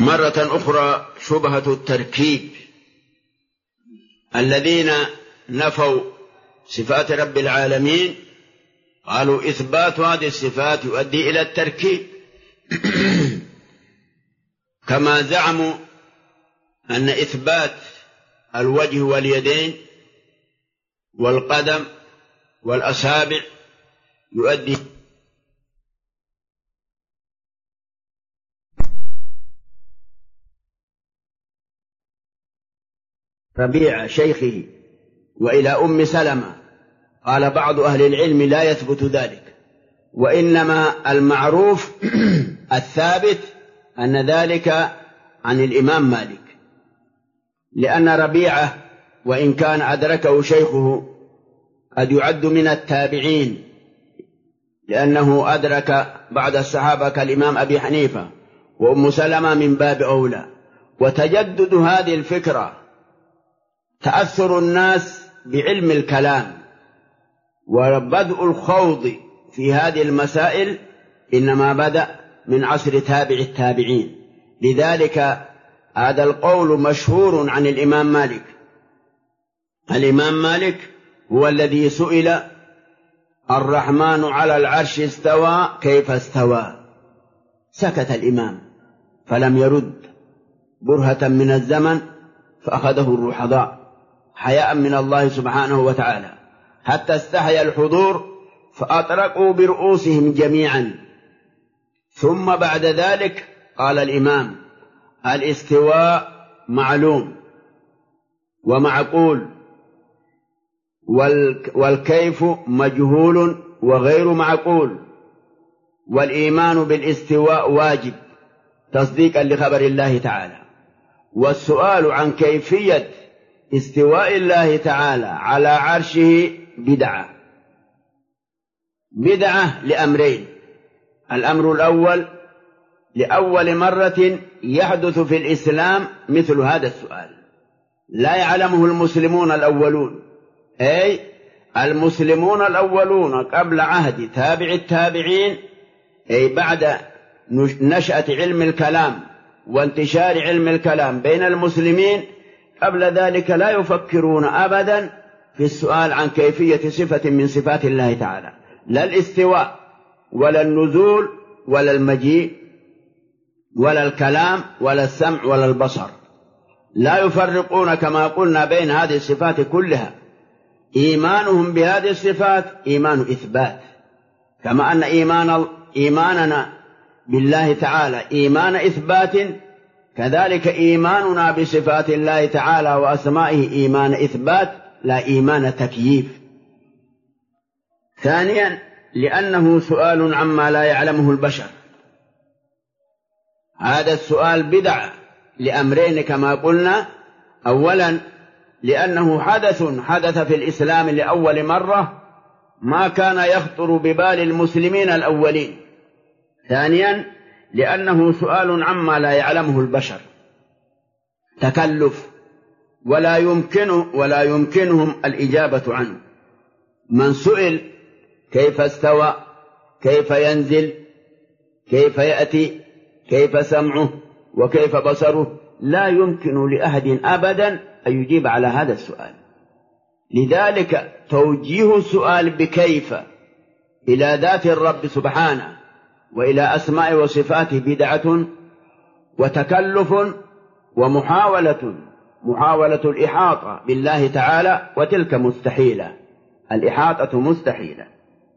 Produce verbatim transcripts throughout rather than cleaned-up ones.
مرة أخرى شبهة التركيب. الذين نفوا صفات رب العالمين قالوا إثبات هذه الصفات يؤدي إلى التركيب كما زعموا أن إثبات الوجه واليدين والقدم والأصابع يؤدي ربيع شيخه وإلى أم سلمة. قال بعض أهل العلم لا يثبت ذلك، وإنما المعروف الثابت أن ذلك عن الإمام مالك، لأن ربيعة وإن كان أدركه شيخه قد يعد من التابعين، لأنه أدرك بعد الصحابة كالإمام أبي حنيفة، وأم سلمة من باب أولى. وتجدد هذه الفكرة تأثر الناس بعلم الكلام، وبدء الخوض في هذه المسائل إنما بدأ من عصر تابع التابعين. لذلك هذا القول مشهور عن الإمام مالك. الإمام مالك هو الذي سئل الرحمن على العرش استوى كيف استوى، سكت الإمام فلم يرد برهة من الزمن، فأخذه الرحضاء حياء من الله سبحانه وتعالى، حتى استحيا الحضور فأطرقوا برؤوسهم جميعا. ثم بعد ذلك قال الإمام الاستواء معلوم ومعقول، والكيف مجهول وغير معقول، والإيمان بالاستواء واجب تصديقا لخبر الله تعالى، والسؤال عن كيفية استواء الله تعالى على عرشه بدعة. بدعة لأمرين: الأمر الأول لأول مرة يحدث في الإسلام مثل هذا السؤال، لا يعلمه المسلمون الأولون، أي المسلمون الأولون قبل عهد تابع التابعين، أي بعد نشأة علم الكلام وانتشار علم الكلام بين المسلمين، قبل ذلك لا يفكرون أبدا في السؤال عن كيفية صفة من صفات الله تعالى، لا الاستواء ولا النزول ولا المجيء ولا الكلام ولا السمع ولا البصر، لا يفرقون كما قلنا بين هذه الصفات كلها. إيمانهم بهذه الصفات إيمان إثبات، كما أن إيمان إيماننا بالله تعالى إيمان إثبات، كذلك إيماننا بصفات الله تعالى وأسمائه إيمان إثبات لا إيمان تكييف. ثانيا لأنه سؤال عما لا يعلمه البشر، هذا السؤال بدعة لأمرين كما قلنا: أولا لأنه حدث حدث في الإسلام لأول مرة ما كان يخطر ببال المسلمين الأولين. ثانيا لأنه سؤال عما لا يعلمه البشر، تكلف ولا يمكن ولا يمكنهم الإجابة عنه. من سئل كيف استوى، كيف ينزل، كيف يأتي، كيف سمعه، وكيف بصره، لا يمكن لأحد أبدا أن يجيب على هذا السؤال. لذلك توجيه السؤال بكيف إلى ذات الرب سبحانه وإلى أسماء وصفاته بدعة وتكلف ومحاولة محاولة الإحاطة بالله تعالى، وتلك مستحيلة، الإحاطة مستحيلة.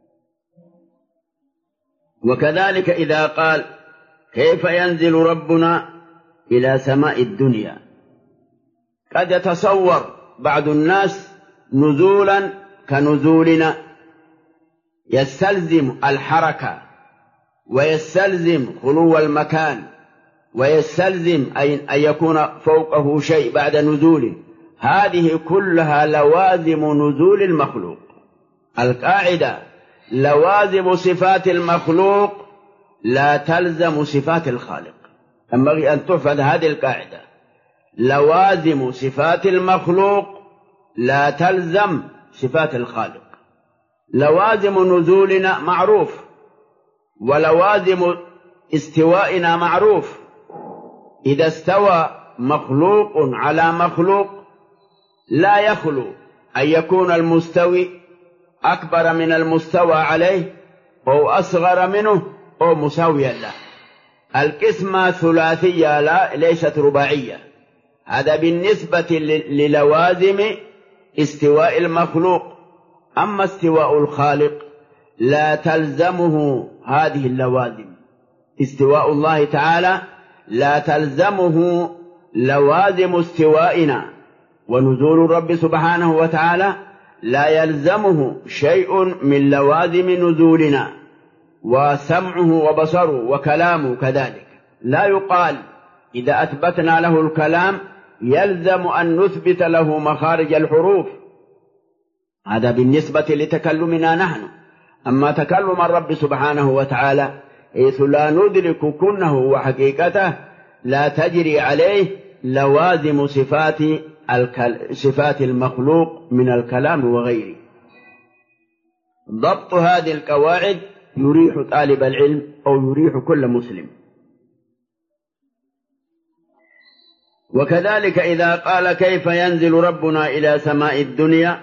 وكذلك إذا قال كيف ينزل ربنا إلى سماء الدنيا، قد يتصور بعض الناس نزولا كنزولنا، يستلزم الحركة ويستلزم خلو المكان ويستلزم أن يكون فوقه شيء بعد نزوله. هذه كلها لوازم نزول المخلوق. القاعدة: لوازم صفات المخلوق لا تلزم صفات الخالق. ينبغي أن تحفظ هذه القاعدة: لوازم صفات المخلوق لا تلزم صفات الخالق. لوازم نزولنا معروف، ولوازم استوائنا معروف. إذا استوى مخلوق على مخلوق لا يخلو أن يكون المستوي أكبر من المستوى عليه أو أصغر منه أو مساويا له. القسمة ثلاثية لا ليست رباعية. هذا بالنسبة للوازم استواء المخلوق. أما استواء الخالق لا تلزمه هذه اللوازم. استواء الله تعالى لا تلزمه لوازم استوائنا، ونزول الرب سبحانه وتعالى لا يلزمه شيء من لوازم نزولنا، وسمعه وبصره وكلامه كذلك. لا يقال إذا أثبتنا له الكلام يلزم أن نثبت له مخارج الحروف. هذا بالنسبة لتكلمنا نحن. أما تكلم الرب سبحانه وتعالى حيث لا ندرك كنه وحقيقته لا تجري عليه لوازم صفات صفات المخلوق من الكلام وغيره. ضبط هذه القواعد يريح طالب العلم أو يريح كل مسلم. وكذلك إذا قال كيف ينزل ربنا إلى سماء الدنيا،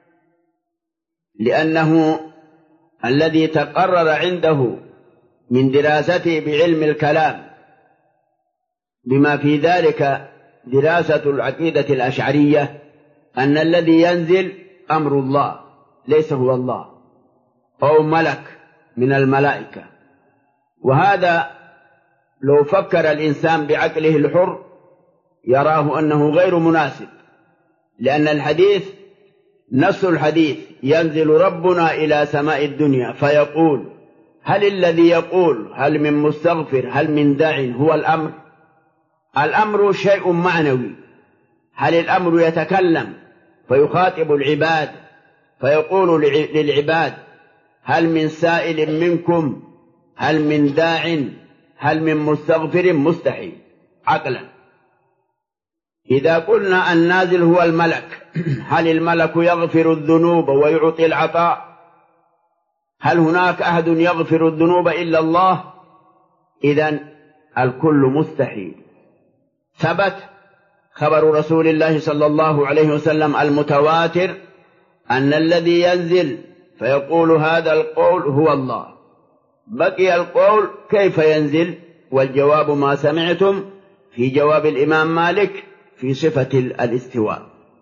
لأنه الذي تقرر عنده من دراسته بعلم الكلام بما في ذلك دراسة العقيدة الأشعرية أن الذي ينزل أمر الله ليس هو الله أو ملك من الملائكة. وهذا لو فكر الإنسان بعقله الحر يراه أنه غير مناسب، لأن الحديث نص الحديث ينزل ربنا إلى سماء الدنيا فيقول، هل الذي يقول هل من مستغفر هل من داع هو الأمر؟ الأمر شيء معنوي. هل الأمر يتكلم فيخاطب العباد فيقول للعباد هل من سائل منكم هل من داع هل من مستغفر؟ مستحيل عقلا. إذا قلنا النازل هو الملك، هل الملك يغفر الذنوب ويعطي العطاء؟ هل هناك أحد يغفر الذنوب إلا الله؟ إذن الكل مستحيل. ثبت خبر رسول الله صلى الله عليه وسلم المتواتر أن الذي ينزل فيقول هذا القول هو الله. بقي القول كيف ينزل؟ والجواب ما سمعتم في جواب الإمام مالك في صفة الاستواء.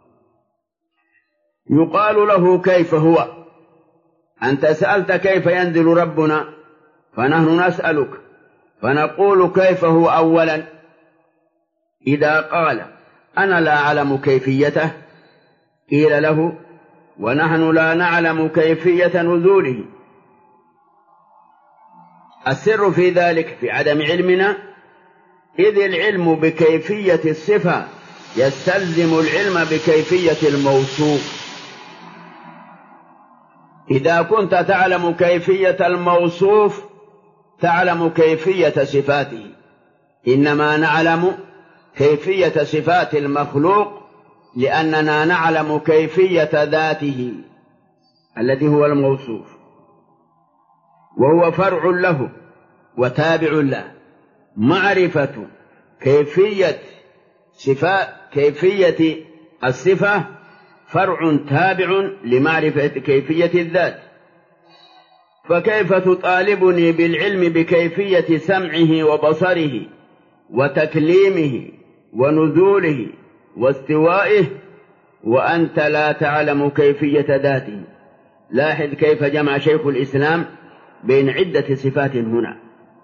يقال له كيف هو؟ أنت سألت كيف ينزل ربنا فنحن نسألك فنقول كيف هو أولا. إذا قال أنا لا أعلم كيفيته قيل له ونحن لا نعلم كيفية نزوله. السر في ذلك في عدم علمنا، إذ العلم بكيفية الصفة يستلزم العلم بكيفية الموصوف. إذا كنت تعلم كيفية الموصوف تعلم كيفية صفاته. إنما نعلم كيفية صفات المخلوق لأننا نعلم كيفية ذاته الذي هو الموصوف، وهو فرع له وتابع له. معرفة كيفية صفات كيفية الصفة فرع تابع لمعرفة كيفية الذات. فكيف تطالبني بالعلم بكيفية سمعه وبصره وتكليمه ونزوله واستوائه وأنت لا تعلم كيفية ذاته؟ لاحظ كيف جمع شيخ الإسلام بين عدة صفات هنا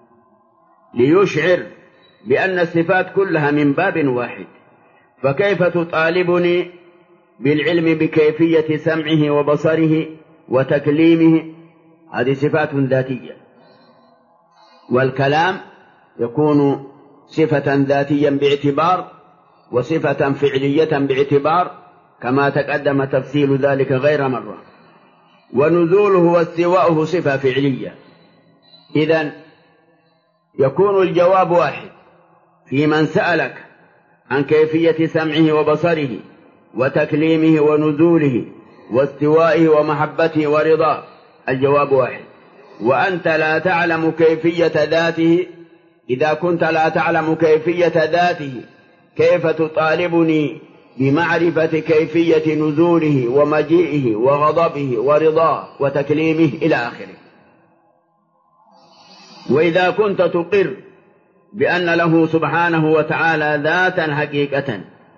ليشعر بأن الصفات كلها من باب واحد. فكيف تطالبني بالعلم بكيفية سمعه وبصره وتكليمه؟ هذه صفات ذاتية، والكلام يكون صفة ذاتيا باعتبار وصفة فعلية باعتبار كما تقدم تفصيل ذلك غير مرة. ونزوله واستواؤه صفة فعلية. إذن يكون الجواب واحد في من سألك عن كيفية سمعه وبصره وتكليمه ونزوله واستوائه ومحبته ورضاه، الجواب واحد. وأنت لا تعلم كيفية ذاته إذا كنت لا تعلم كيفية ذاته كيف تطالبني بمعرفة كيفية نزوله ومجيئه وغضبه ورضاه وتكليمه إلى آخره. وإذا كنت تقر بأن له سبحانه وتعالى ذاتا حقيقة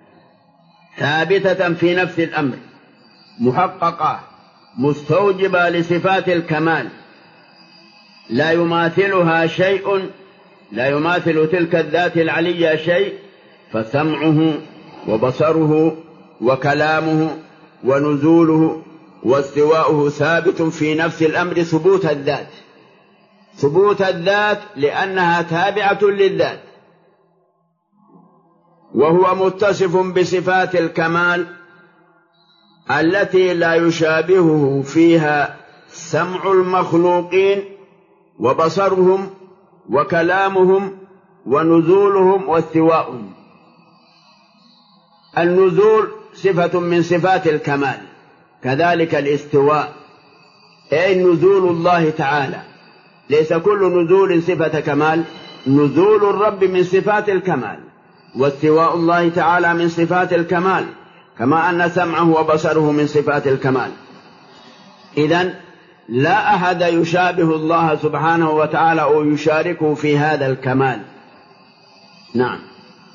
ثابتة في نفس الأمر محققة مستوجبة لصفات الكمال لا يماثلها شيء، لا يماثل تلك الذات العلية شيء، فسمعه وبصره وكلامه ونزوله واستواؤه ثابت في نفس الأمر ثبوت الذات، ثبوت الذات لأنها تابعة للذات. وهو متصف بصفات الكمال التي لا يشابهه فيها سمع المخلوقين وبصرهم وكلامهم ونزولهم واستواؤهم. النزول صفة من صفات الكمال، كذلك الاستواء أي نزول الله تعالى. ليس كل نزول صفة كمال، نزول الرب من صفات الكمال، واستواء الله تعالى من صفات الكمال، كما أن سمعه وبصره من صفات الكمال. إذن لا أحد يشابه الله سبحانه وتعالى أو يشاركه في هذا الكمال. نعم.